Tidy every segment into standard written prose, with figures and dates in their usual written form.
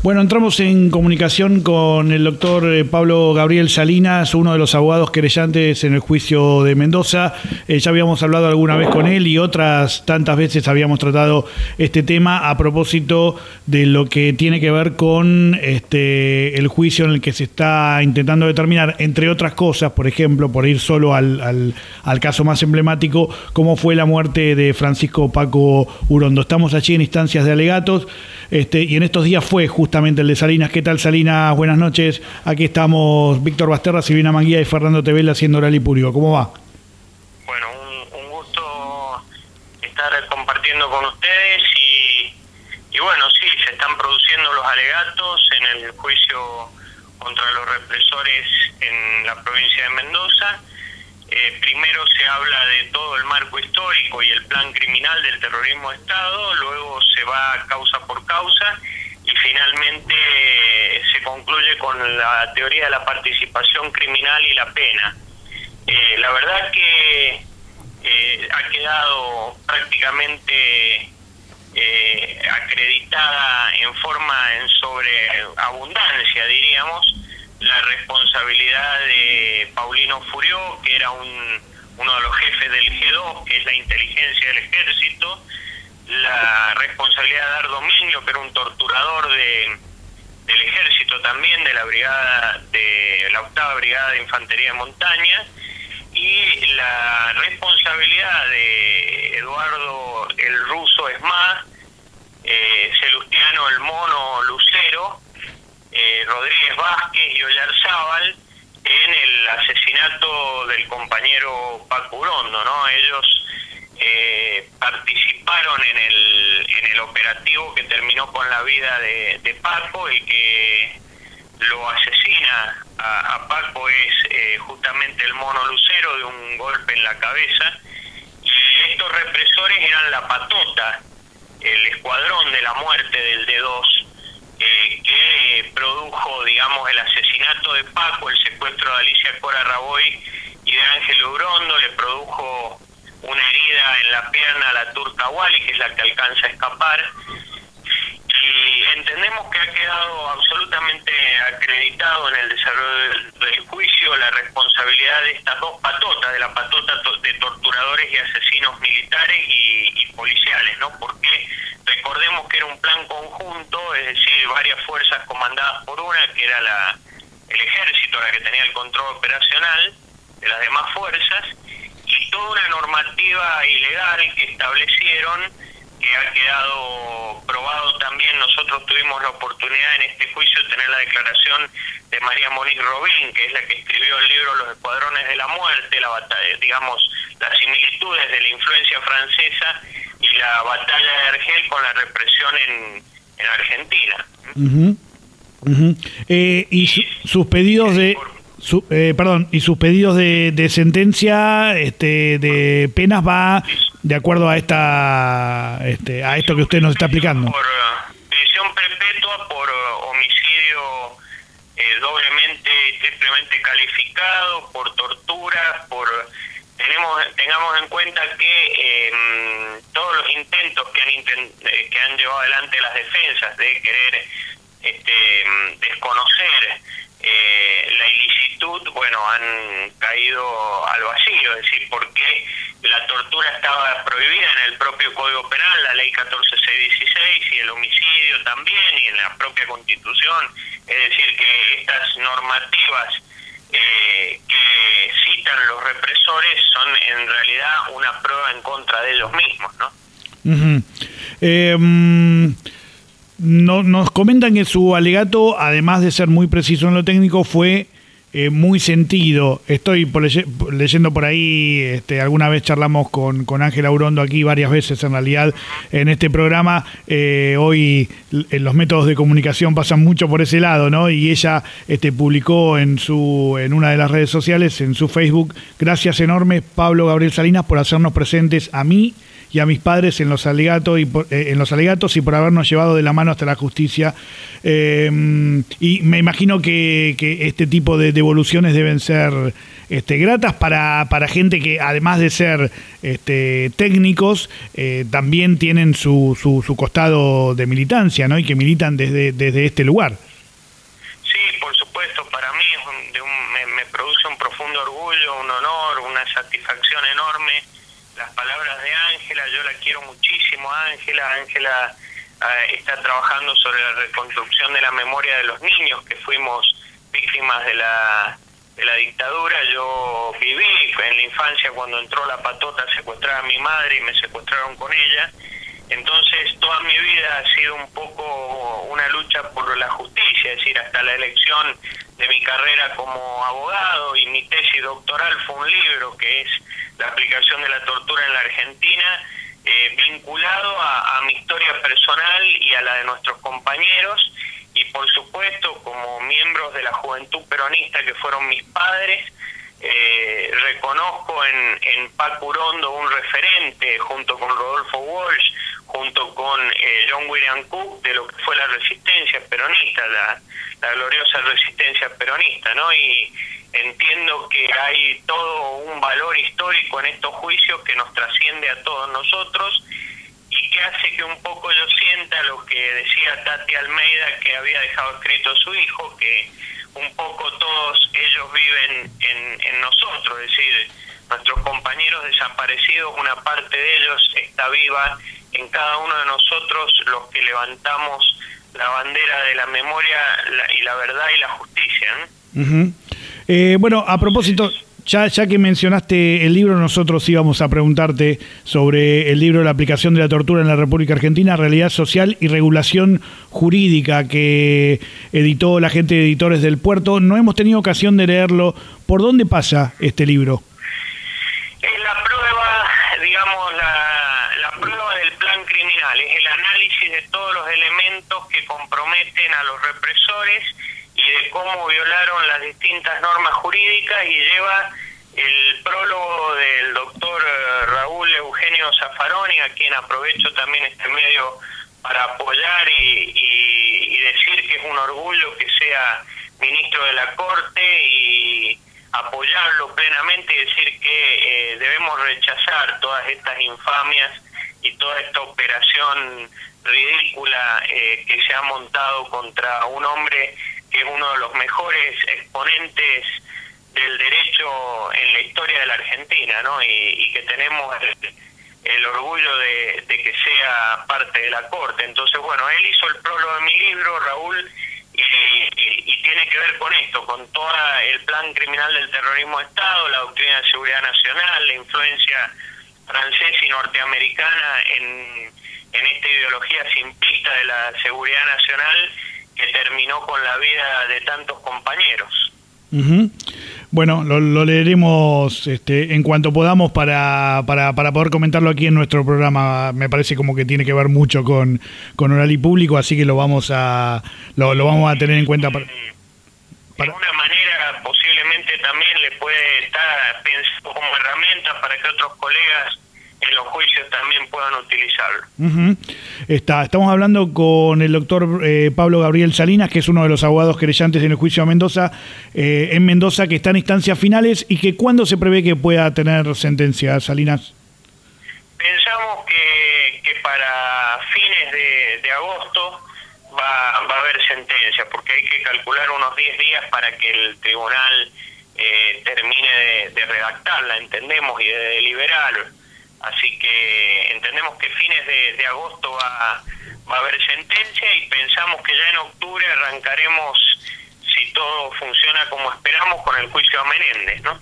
Bueno, entramos en comunicación con el doctor Pablo Gabriel Salinas, uno de los abogados querellantes en el juicio de Mendoza. Ya habíamos hablado alguna vez con él y otras tantas veces habíamos tratado este tema a propósito de lo que tiene que ver con el juicio en el que se está intentando determinar, entre otras cosas, por ejemplo, por ir solo al caso más emblemático, cómo fue la muerte de Francisco Paco Urondo. Estamos allí en instancias de alegatos y en estos días fue justamente el de Salinas. ¿Qué tal, Salinas? Buenas noches. Aquí estamos Víctor Basterra, Silvina Manguía y Fernando Tevela haciendo Oral y Público. ¿Cómo va? Bueno, un gusto estar compartiendo con ustedes y bueno, sí, se están produciendo los alegatos en el juicio contra los represores en la provincia de Mendoza. Primero se habla de todo el marco histórico y el plan criminal del terrorismo de Estado, luego se va causa por causa y finalmente se concluye con la teoría de la participación criminal y la pena. La verdad que ha quedado prácticamente acreditada en sobreabundancia, diríamos, la responsabilidad de Paulino Furió, que era uno de los jefes del G2, que es la inteligencia del ejército, la responsabilidad de Dardo Miño, que era un torturador del ejército también, de la octava brigada de infantería de montaña, y la responsabilidad de Eduardo el Ruso Esmá, Celustiano el Mono Lucero, Rodríguez Vázquez y Oyarzábal en el asesinato del compañero Paco Urondo, ¿no? Ellos participaron en el operativo que terminó con la vida de Paco, y que lo asesina a Paco es justamente el Mono Lucero, de un golpe en la cabeza. Y estos represores eran la patota, el escuadrón de la muerte del D2, que produjo, digamos, el asesinato de Paco, el secuestro de Alicia Cora Raboy y de Ángel Urondo, le produjo una herida en la pierna a la turca Wally, que es la que alcanza a escapar. Y entendemos que ha quedado absolutamente acreditado en el desarrollo del juicio la responsabilidad de estas dos patotas, de la patota de torturadores y asesinos militares y policiales, ¿no? Porque recordemos que era un plan conjunto, es decir, varias fuerzas comandadas por una, que era el ejército, la que tenía el control operacional de las demás fuerzas, y toda una normativa ilegal que establecieron, que ha quedado probado también. Nosotros tuvimos la oportunidad en este juicio de tener la declaración de María Moniz Robín, que es la que escribió el libro Los Escuadrones de la Muerte, digamos, las similitudes de la influencia francesa y la batalla de Argel con la represión en Argentina. Y sus pedidos de... y sus pedidos de sentencia, de penas, va de acuerdo a esto que usted nos está explicando. Por prisión perpetua, por homicidio doblemente y triplemente calificado, por tortura, tengamos en cuenta que todos los intentos que han llevado adelante las defensas de querer desconocer la ilicitud, bueno, han caído al vacío, es decir, porque la tortura estaba prohibida en el propio Código Penal, la Ley 14616, y el homicidio también, y en la propia Constitución. Es decir, que estas normativas que citan los represores son en realidad una prueba en contra de ellos mismos, ¿no? Nos comentan que su alegato, además de ser muy preciso en lo técnico, fue muy sentido. Estoy leyendo por ahí, alguna vez charlamos con Ángela Urondo aquí varias veces en realidad en este programa. Hoy los métodos de comunicación pasan mucho por ese lado, ¿no? Y ella publicó en una de las redes sociales, en su Facebook: gracias enormes, Pablo Gabriel Salinas, por hacernos presentes a mí y a mis padres en los alegatos y por habernos llevado de la mano hasta la justicia. Y me imagino que este tipo de devoluciones deben ser gratas para gente que, además de ser técnicos, también tienen su costado de militancia, ¿no? Y que militan desde este lugar. Sí, por supuesto, para mí me produce un profundo orgullo, un honor, una satisfacción enorme las palabras de Ángela. Yo la quiero muchísimo a Ángela. Ángela está trabajando sobre la reconstrucción de la memoria de los niños que fuimos víctimas de la dictadura. Yo viví en la infancia cuando entró la patota a secuestrar a mi madre y me secuestraron con ella. Entonces toda mi vida ha sido un poco una lucha por la justicia, es decir, hasta la elección de mi carrera como abogado, y mi tesis doctoral fue un libro que es La aplicación de la tortura en la Argentina, vinculado a mi historia personal y a la de nuestros compañeros, y por supuesto como miembros de la juventud peronista que fueron mis padres. Reconozco en Paco Urondo un referente, junto con Rodolfo Walsh, junto con John William Cook, de lo que fue la resistencia peronista, la gloriosa resistencia peronista, ¿no? Y entiendo que hay todo un valor histórico en estos juicios que nos trasciende a todos nosotros y que hace que un poco yo sienta lo que decía Tati Almeida, que había dejado escrito su hijo, que un poco todos ellos viven en nosotros, es decir, nuestros compañeros desaparecidos, una parte de ellos está viva en cada uno de nosotros, los que levantamos la bandera de la memoria y la verdad y la justicia, ¿no? Uh-huh. Bueno, a propósito, ya que mencionaste el libro, nosotros íbamos a preguntarte sobre el libro La aplicación de la tortura en la República Argentina, realidad social y regulación jurídica, que editó la gente de Editores del Puerto. No hemos tenido ocasión de leerlo. ¿Por dónde pasa este libro? Es la prueba, digamos, la prueba del plan criminal, es el análisis de todos los elementos que comprometen a los represores y de cómo violaron las distintas normas jurídicas, y lleva el prólogo del doctor Raúl Eugenio Zaffaroni, a quien aprovecho también este medio para apoyar y decir que es un orgullo que sea ministro de la Corte, y apoyarlo plenamente y decir que debemos rechazar todas estas infamias y toda esta operación ridícula que se ha montado contra un hombre que es uno de los mejores exponentes del derecho en la historia de la Argentina, ¿no? Y que tenemos el orgullo de que sea parte de la Corte. Entonces, bueno, él hizo el prólogo de mi libro, Raúl, y tiene que ver con esto, con todo el plan criminal del terrorismo de Estado, la doctrina de seguridad nacional, la influencia francesa y norteamericana en esta ideología simplista de la seguridad nacional, que terminó con la vida de tantos compañeros. Uh-huh. Bueno, lo leeremos en cuanto podamos para poder comentarlo aquí en nuestro programa. Me parece como que tiene que ver mucho con Oral y Público, así que lo vamos a tener en cuenta. De alguna manera posiblemente también le puede estar pensando como herramienta para que otros colegas en los juicios también puedan utilizarlo. Uh-huh. Estamos hablando con el doctor Pablo Gabriel Salinas, que es uno de los abogados querellantes en el juicio a Mendoza, en Mendoza, que está en instancias finales, y que ¿cuándo se prevé que pueda tener sentencia, Salinas? Pensamos que para fines de agosto va a haber sentencia, porque hay que calcular unos 10 días para que el tribunal termine de redactarla, entendemos, y de deliberar. Así que entendemos que fines de agosto va a haber sentencia, y pensamos que ya en octubre arrancaremos, si todo funciona como esperamos, con el juicio a Menéndez, ¿no?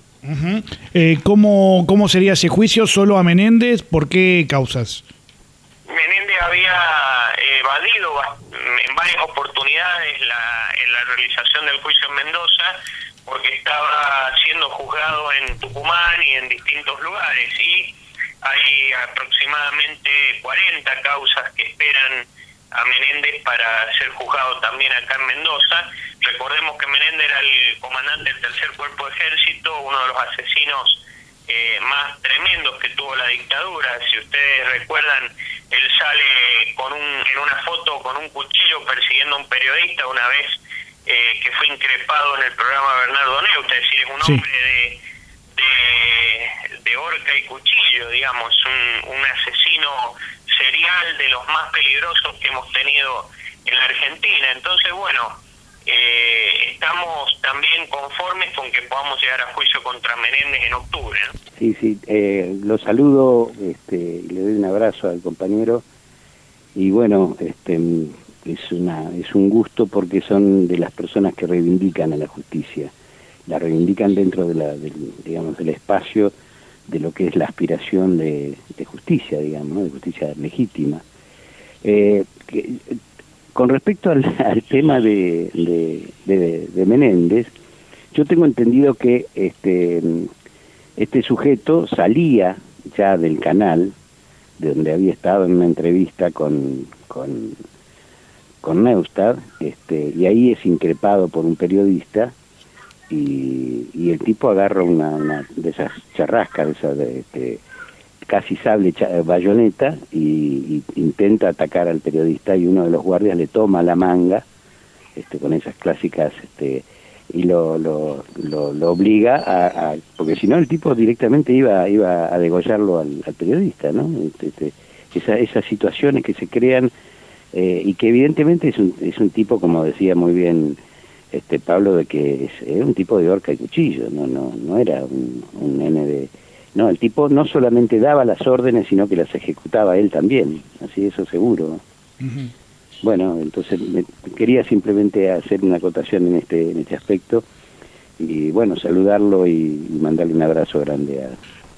Uh-huh. ¿Cómo sería ese juicio? ¿Solo a Menéndez? ¿Por qué causas? Menéndez había evadido en varias oportunidades la realización del juicio en Mendoza, porque estaba siendo juzgado en Tucumán y en distintos lugares, y hay aproximadamente 40 causas que esperan a Menéndez para ser juzgado también acá en Mendoza. Recordemos que Menéndez era el comandante del Tercer Cuerpo de Ejército, uno de los asesinos más tremendos que tuvo la dictadura. Si ustedes recuerdan, él sale en una foto con un cuchillo persiguiendo a un periodista una vez que fue increpado en el programa Bernardo Neusta, es decir, es un hombre de horca y cuchillo, digamos, un asesino serial de los más peligrosos que hemos tenido en la Argentina. Entonces, bueno, estamos también conformes con que podamos llegar a juicio contra Menéndez en octubre, ¿no? Sí, lo saludo, y le doy un abrazo al compañero, y bueno, es un gusto porque son de las personas que reivindican a la justicia, la reivindican dentro del espacio de lo que es la aspiración de justicia, digamos, ¿no? De justicia legítima. Con respecto al tema de Menéndez, yo tengo entendido que este sujeto salía ya del canal, de donde había estado en una entrevista con Neustadt, y ahí es increpado por un periodista, y el tipo agarra una de esas charrascas, casi sable bayoneta, y intenta atacar al periodista, y uno de los guardias le toma la manga, con esas clásicas, y lo obliga a porque si no el tipo directamente iba a degollarlo al periodista, ¿no? Esas situaciones que se crean, y que evidentemente es un tipo, como decía muy bien Pablo, de que era un tipo de horca y cuchillo, no era un nene de... No, el tipo no solamente daba las órdenes, sino que las ejecutaba él también, así, eso seguro. Uh-huh. Bueno, entonces quería simplemente hacer una acotación en este aspecto, y bueno, saludarlo y mandarle un abrazo grande